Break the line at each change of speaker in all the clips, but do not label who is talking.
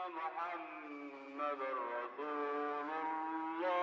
محمد رسول الله.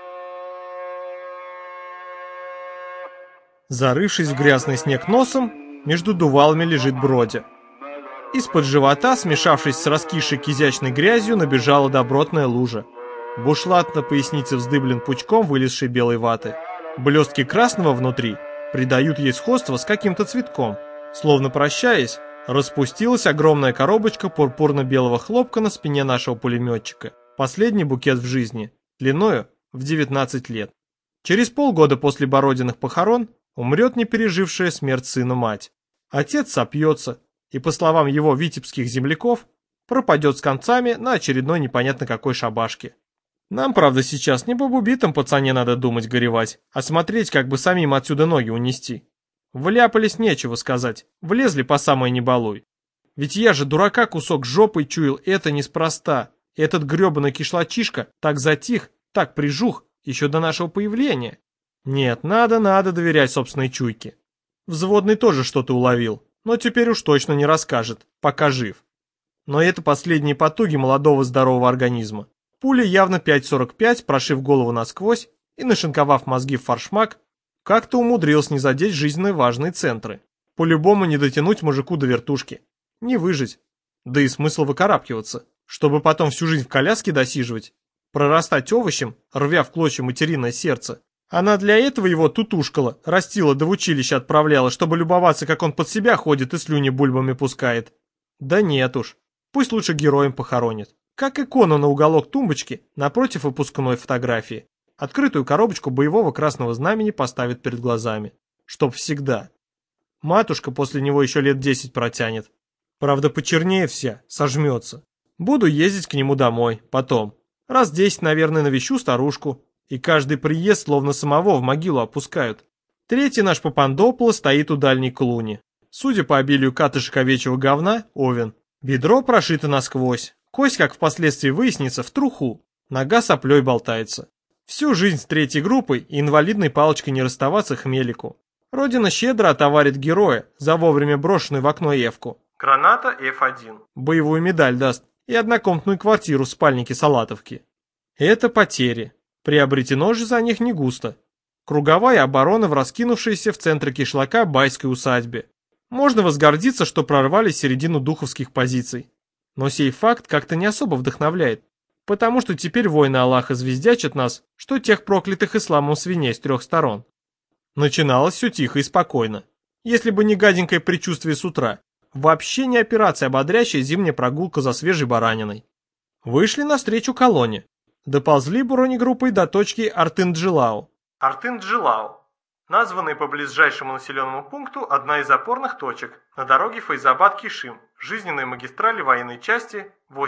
Зарывшись в грязный снег носом, между дувалами лежит Бродя. Из-под живота, смешавшись с раскисшей кизячной грязью, набежала добротная лужа. Бушлат на пояснице вздыблен пучком вылезшей белой ваты. Блестки красного внутри придают ей сходство с каким-то цветком. Словно прощаясь, распустилась огромная коробочка пурпурно-белого хлопка на спине нашего пулеметчика. Последний букет в жизни, длиною в 19 лет. Через полгода после Бородиных похорон умрет не пережившая смерть сына мать. Отец сопьется и, по словам его витебских земляков, пропадет с концами на очередной непонятно какой шабашке. Нам, правда, сейчас не об убитом пацане надо думать горевать, а смотреть, как бы самим отсюда ноги унести. Вляпались, нечего сказать, влезли по самой не балуй. Ведь я же дурака кусок жопой чуял, это неспроста. Этот гребаный кишлачишка так затих, так прижух, еще до нашего появления. Нет, надо доверять собственной чуйке. Взводный тоже что-то уловил, но теперь уж точно не расскажет, пока жив. Но это последние потуги молодого здорового организма. Пуля явно 5,45, прошив голову насквозь и нашинковав мозги в форшмак, как-то умудрился не задеть жизненно важные центры. По-любому не дотянуть мужику до вертушки. Не выжить. Да и смысл выкарабкиваться, чтобы потом всю жизнь в коляске досиживать, прорастать овощем, рвя в клочья материное сердце. Она для этого его тутушкала, растила да в училище отправляла, чтобы любоваться, как он под себя ходит и слюни бульбами пускает. Да нет уж, пусть лучше героем похоронит. Как икону на уголок тумбочки напротив выпускной фотографии. Открытую коробочку боевого красного знамени поставит перед глазами. Чтоб всегда. Матушка после него еще лет 10 протянет. Правда, почернеет вся, сожмется. Буду ездить к нему домой, потом. Раз 10, наверное, навещу старушку. И каждый приезд словно самого в могилу опускают. Третий наш Папандополо стоит у дальней клуни. Судя по обилию катышек овечьего говна, овен. Бедро прошито насквозь. Кость, как впоследствии выяснится, в труху. Нога соплей болтается. Всю жизнь с третьей группой и инвалидной палочкой не расставаться хмелику. Родина щедро отоварит героя за вовремя брошенную в окно Эвку. Граната F1. Боевую медаль даст и однокомнатную квартиру в спальнике Салатовки. Это потери. Приобретено же за них не густо. Круговая оборона в раскинувшейся в центре кишлака байской усадьбе. Можно возгордиться, что прорвали середину духовских позиций. Но сей факт как-то не особо вдохновляет. Потому что теперь воины Аллаха звездячат нас, что тех проклятых исламом свиней с 3 сторон. Начиналось все тихо и спокойно. Если бы не гаденькое предчувствие с утра. Вообще не операция, бодрящая зимняя прогулка за свежей бараниной. Вышли навстречу колонне. Доползли бронегруппой до точки Артын-Джилау. Артын-Джилау. Названный по ближайшему населенному пункту одна из опорных точек на дороге Файзабад-Кишим, жизненной магистрали военной части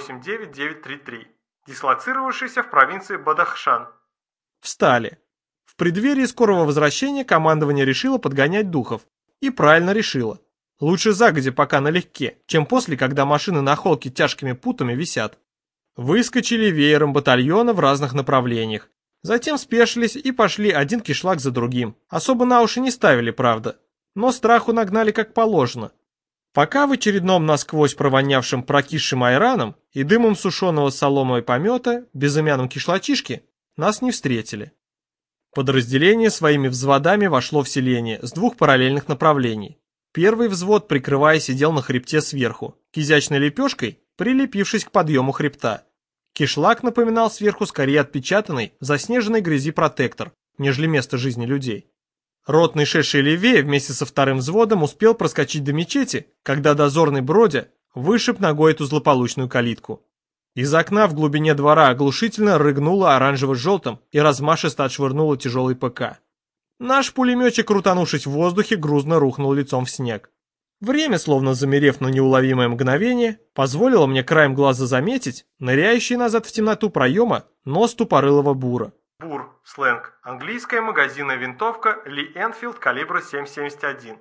89933, дислоцировавшейся в провинции Бадахшан. Встали. В преддверии скорого возвращения командование решило подгонять духов. И правильно решило. Лучше загодя пока налегке, чем после, когда машины на холке тяжкими путами висят. Выскочили веером батальона в разных направлениях. Затем спешились и пошли один кишлак за другим. Особо на уши не ставили, правда. Но страху нагнали как положено. Пока в очередном насквозь провонявшем прокисшим айраном и дымом сушеного соломой помета безымянном кишлачишке нас не встретили. Подразделение своими взводами вошло в селение с 2 параллельных направлений. Первый взвод, прикрывая, сидел на хребте сверху, кизячной лепешкой, прилепившись к подъему хребта. Кишлак напоминал сверху скорее отпечатанный в заснеженной грязи протектор, нежели место жизни людей. Ротный, шедший левее, вместе со вторым взводом успел проскочить до мечети, когда дозорный Бродя вышиб ногой эту злополучную калитку. Из окна в глубине двора оглушительно рыгнуло оранжево-желтым и размашисто отшвырнуло тяжелый ПК. Наш пулеметчик, крутанувшись в воздухе, грузно рухнул лицом в снег. Время, словно замерев на неуловимое мгновение, позволило мне краем глаза заметить ныряющий назад в темноту проема нос тупорылого бура. Бур, сленг, английская магазинная винтовка Ли Энфилд калибра 7,71.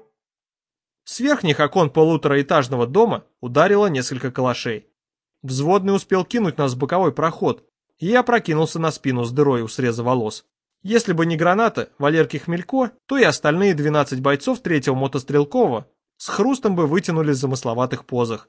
С верхних окон полутораэтажного дома ударило несколько калашей. Взводный успел кинуть нас в боковой проход, и я опрокинулся на спину с дырой у среза волос. Если бы не граната Валерки Хмелько, то и остальные 12 бойцов 3-го мотострелкового с хрустом бы вытянулись в замысловатых позах.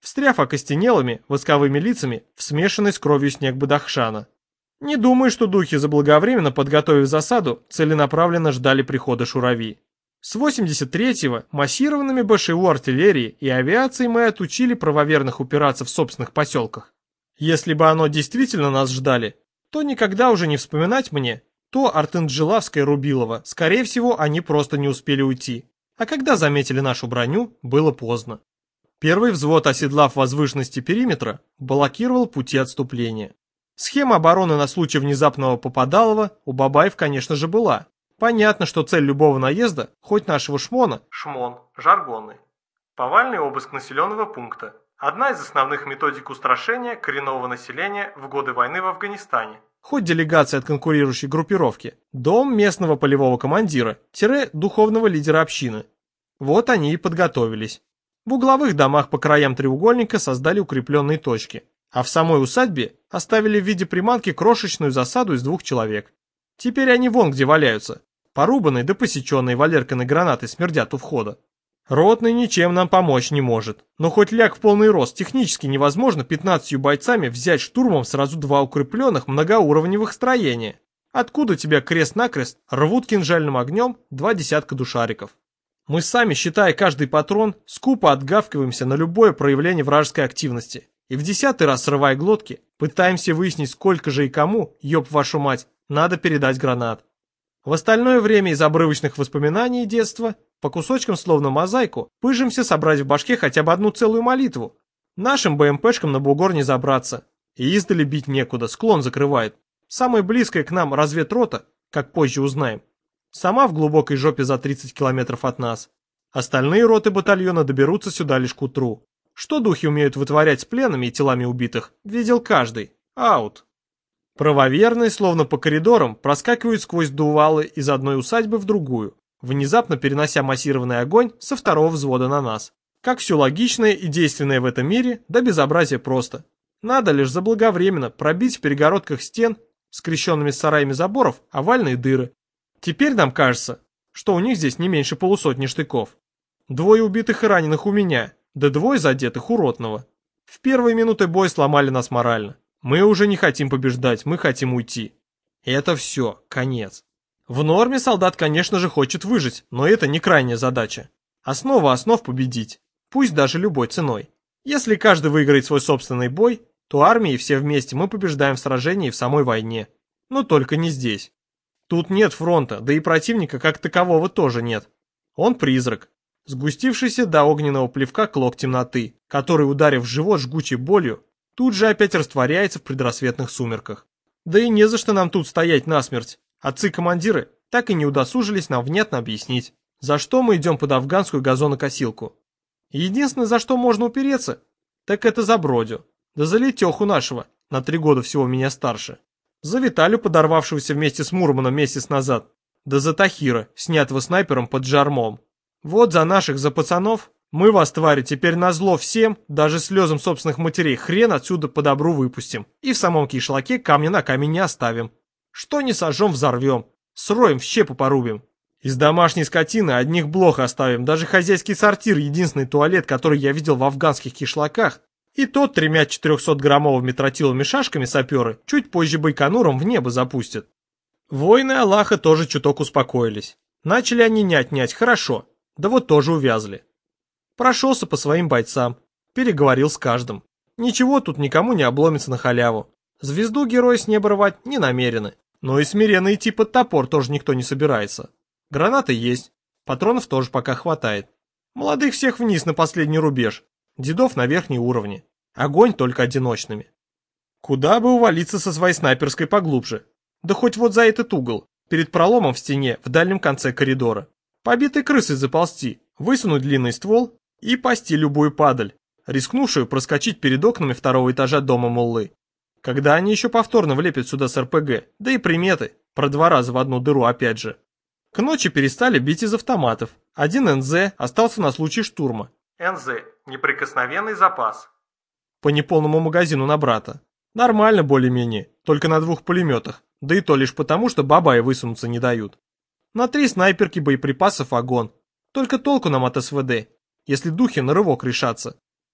встряв окостенелыми восковыми лицами в смешанный с кровью снег Бадахшана. Не думаю, что духи, заблаговременно подготовив засаду, целенаправленно ждали прихода шурави. С 83-го массированными БШУ артиллерии и авиацией мы отучили правоверных упираться в собственных поселках. Если бы оно действительно нас ждали, то никогда уже не вспоминать мне, то Артынджелавское Рубилово, скорее всего, они просто не успели уйти. А когда заметили нашу броню, было поздно. Первый взвод, оседлав возвышенности периметра, блокировал пути отступления. Схема обороны на случай внезапного попадалова у Бабаев, конечно же, была. Понятно, что цель любого наезда, хоть нашего шмона, шмон, жаргонный, повальный обыск населенного пункта. Одна из основных методик устрашения коренного населения в годы войны в Афганистане. Хоть делегация от конкурирующей группировки, дом местного полевого командира, духовного лидера общины. Вот они и подготовились. В угловых домах по краям треугольника создали укрепленные точки, а в самой усадьбе оставили в виде приманки крошечную засаду из 2 человек. Теперь они вон где валяются, порубанные да посеченные Валеркиной гранаты смердят у входа. Ротный ничем нам помочь не может, но хоть ляг в полный рост, технически невозможно 15 бойцами взять штурмом сразу 2 укрепленных многоуровневых строения. Откуда тебя крест-накрест рвут кинжальным огнем 2 десятка душариков. Мы сами, считая каждый патрон, скупо отгавкиваемся на любое проявление вражеской активности. И в 10-й раз, срывая глотки, пытаемся выяснить, сколько же и кому, ёб вашу мать, надо передать гранат. В остальное время из обрывочных воспоминаний детства, по кусочкам словно мозаику, пыжимся собрать в башке хотя бы одну целую молитву. Нашим БМПшкам на бугор не забраться. И издали бить некуда, склон закрывает. Самая близкая к нам разведрота, как позже узнаем, сама в глубокой жопе за 30 километров от нас. Остальные роты батальона доберутся сюда лишь к утру. Что духи умеют вытворять с пленными и телами убитых, видел каждый. Аут. Правоверные, словно по коридорам, проскакивают сквозь дувалы из одной усадьбы в другую, внезапно перенося массированный огонь со 2-го взвода на нас. Как все логичное и действенное в этом мире, да безобразие просто. Надо лишь заблаговременно пробить в перегородках стен, скрещенными с сараями заборов, овальные дыры. Теперь нам кажется, что у них здесь не меньше полусотни штыков. 2 убитых и раненых у меня, да 2 задетых у ротного. В первые минуты боя сломали нас морально. Мы уже не хотим побеждать, мы хотим уйти. Это все, конец. В норме солдат, конечно же, хочет выжить, но это не крайняя задача. Основа основ победить, пусть даже любой ценой. Если каждый выиграет свой собственный бой, то армии все вместе мы побеждаем в сражении и в самой войне. Но только не здесь. Тут нет фронта, да и противника как такового тоже нет. Он призрак, сгустившийся до огненного плевка клок темноты, который, ударив в живот жгучей болью, тут же опять растворяется в предрассветных сумерках. Да и не за что нам тут стоять насмерть. Отцы-командиры так и не удосужились нам внятно объяснить, за что мы идем под афганскую газонокосилку. Единственное, за что можно упереться, так это за Бродю, да за Летеху нашего, на 3 года всего меня старше. За Виталю, подорвавшегося вместе с Мурманом месяц назад, да за Тахира, снятого снайпером под Джармом. Вот за наших, за пацанов, мы вас, твари, теперь назло всем, даже слезам собственных матерей, хрен отсюда по добру выпустим, и в самом кишлаке камня на камень не оставим. Что не сожжем, взорвем, сроем, в щепу порубим. Из домашней скотины одних блох оставим, даже хозяйский сортир, единственный туалет, который я видел в афганских кишлаках, и тот 3 400-граммовыми тротиловыми шашками саперы чуть позже байконуром в небо запустят. Воины Аллаха тоже чуток успокоились. Начали они нять-нять, хорошо, да вот тоже увязли. Прошелся по своим бойцам, переговорил с каждым. Ничего тут никому не обломится на халяву. Звезду героя с неба рвать не намерены, но и смиренно идти под топор тоже никто не собирается. Гранаты есть, патронов тоже пока хватает. Молодых всех вниз на последний рубеж, дедов на верхние уровни. Огонь только одиночными. Куда бы увалиться со своей снайперской поглубже? Да хоть вот за этот угол, перед проломом в стене в дальнем конце коридора. Побитой крысой заползти, высунуть длинный ствол и пасти любую падаль, рискнувшую проскочить перед окнами 2-го этажа дома Муллы. Когда они еще повторно влепят сюда с РПГ, да и приметы, про 2 раза в одну дыру опять же. К ночи перестали бить из автоматов. Один НЗ остался на случай штурма. НЗ – неприкосновенный запас. По неполному магазину на брата. Нормально более-менее, только на 2 пулеметах, да и то лишь потому, что бабаи высунуться не дают. На 3 снайперки боеприпасов вагон. Только толку нам от СВД, если духи на рывок решатся.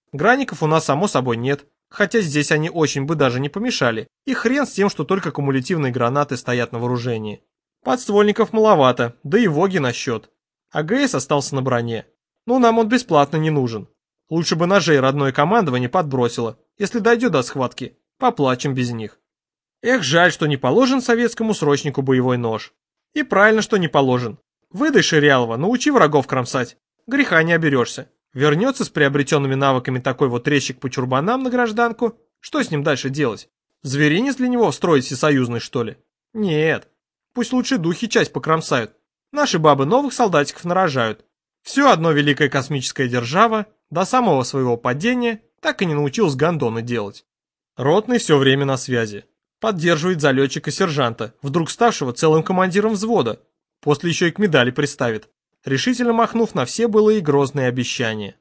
Граников у нас само собой нет, хотя здесь они очень бы даже не помешали, и хрен с тем, что только кумулятивные гранаты стоят на вооружении. Подствольников маловато, да и Воги на счет. АГС остался на броне. Ну, нам он бесплатно не нужен. Лучше бы ножей родное командование подбросило. Если дойдет до схватки, поплачем без них. Эх, жаль, что не положен советскому срочнику боевой нож. И правильно, что не положен. Выдай Ширялова, научи врагов кромсать. Греха не оберешься. Вернется с приобретенными навыками такой вот резчик по чурбанам на гражданку. Что с ним дальше делать? Зверинец для него строить всесоюзный, что ли? Нет. Пусть лучше духи часть покромсают. Наши бабы новых солдатиков нарожают. Все одно великая космическая держава до самого своего падения так и не научилась гондоны делать. Ротный все время на связи. Поддерживает залетчика-сержанта, вдруг ставшего целым командиром взвода. После еще и к медали приставит, решительно махнув на все былые грозные обещания.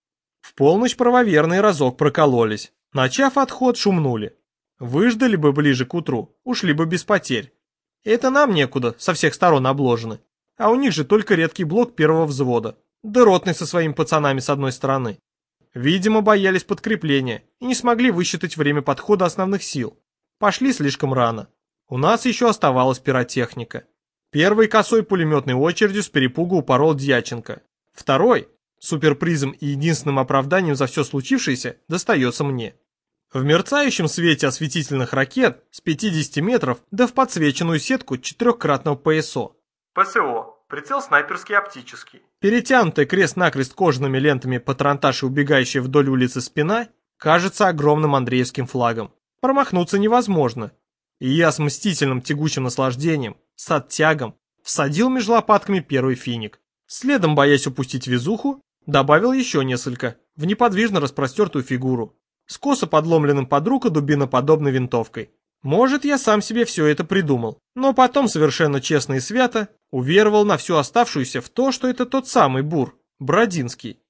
В полночь правоверные разок прокололись. Начав отход, шумнули. Выждали бы ближе к утру, ушли бы без потерь. Это нам некуда, со всех сторон обложены. А у них же только редкий блок первого взвода. Да ротный со своими пацанами с одной стороны. Видимо, боялись подкрепления и не смогли высчитать время подхода основных сил. Пошли слишком рано. У нас еще оставалась пиротехника. Первой косой пулеметной очередью с перепугу упорол Дьяченко. Второй, суперпризом и единственным оправданием за все случившееся, достается мне. В мерцающем свете осветительных ракет с 50 метров да в подсвеченную сетку четырехкратного ПСО. ПСО. Прицел снайперский оптический. Перетянутая крест-накрест кожаными лентами патронтаж и убегающая вдоль улицы спина кажется огромным андреевским флагом. Промахнуться невозможно. И я с мстительным тягучим наслаждением, с оттягом, всадил меж лопатками первый финик. Следом, боясь упустить везуху, добавил еще несколько в неподвижно распростертую фигуру, с косо подломленным под руку дубиноподобной винтовкой. Может, я сам себе все это придумал, но потом совершенно честно и свято уверовал на всю оставшуюся в то, что это тот самый Бур, Бродинский.